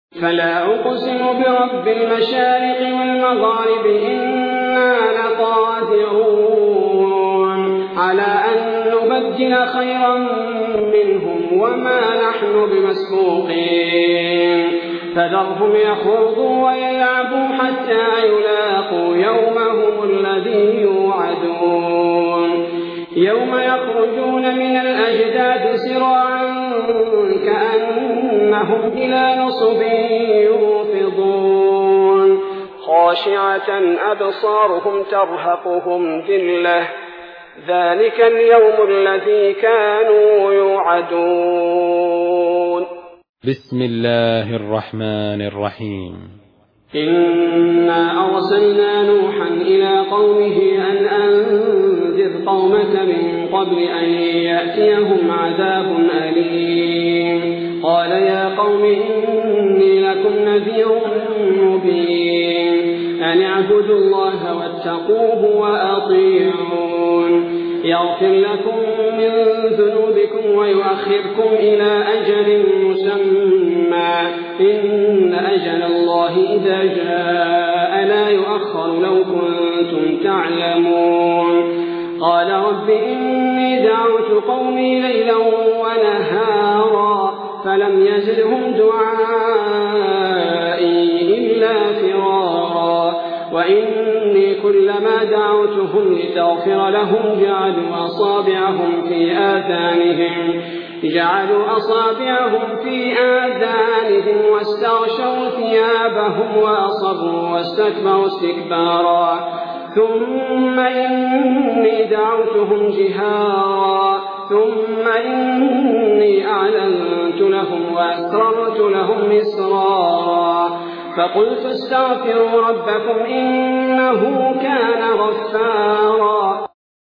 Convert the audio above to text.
فلا أقسم برب المشارق والمغارب إنا لقادرون على أن نبدل خيرا منهم وما نحن بمسبوقين فذرهم يخوضوا ويلعبوا حتى يلاقوا يومهم الذي يوعدون يوم يخرجون من الأجداث سراعا كأنهم إلى نصب يوفضون خاشعة أبصارهم ترهقهم ذلة ذلك اليوم الذي كانوا يوعدون. بسم الله الرحمن الرحيم. إنا أرسلنا نوحا إلى قومه أن أنذر قومك من قبل أن يأتيهم عذاب أليم قال يا قوم إني لكم نذير مبين أن اعبدوا الله واتقوه وأطيعون يغفر لكم من ذنوبكم ويؤخركم إلى أجل مسمى إن أجل الله إذا جاء لا يؤخر لو كنتم تعلمون. قال رب إني دعوت قومي ليلا ونهارا فلم يزدهم دعائي إلا فرارا وإني كلما دعوتهم لتغفر لهم جعلوا أصابعهم في آذانهم واستغشوا ثيابهم وأصروا واستكبروا استكبارا ثم إني دعوتهم جهارا ثم إني أعلنت لهم وأسررت لهم إسرارا فقلت استغفروا ربكم إنه كان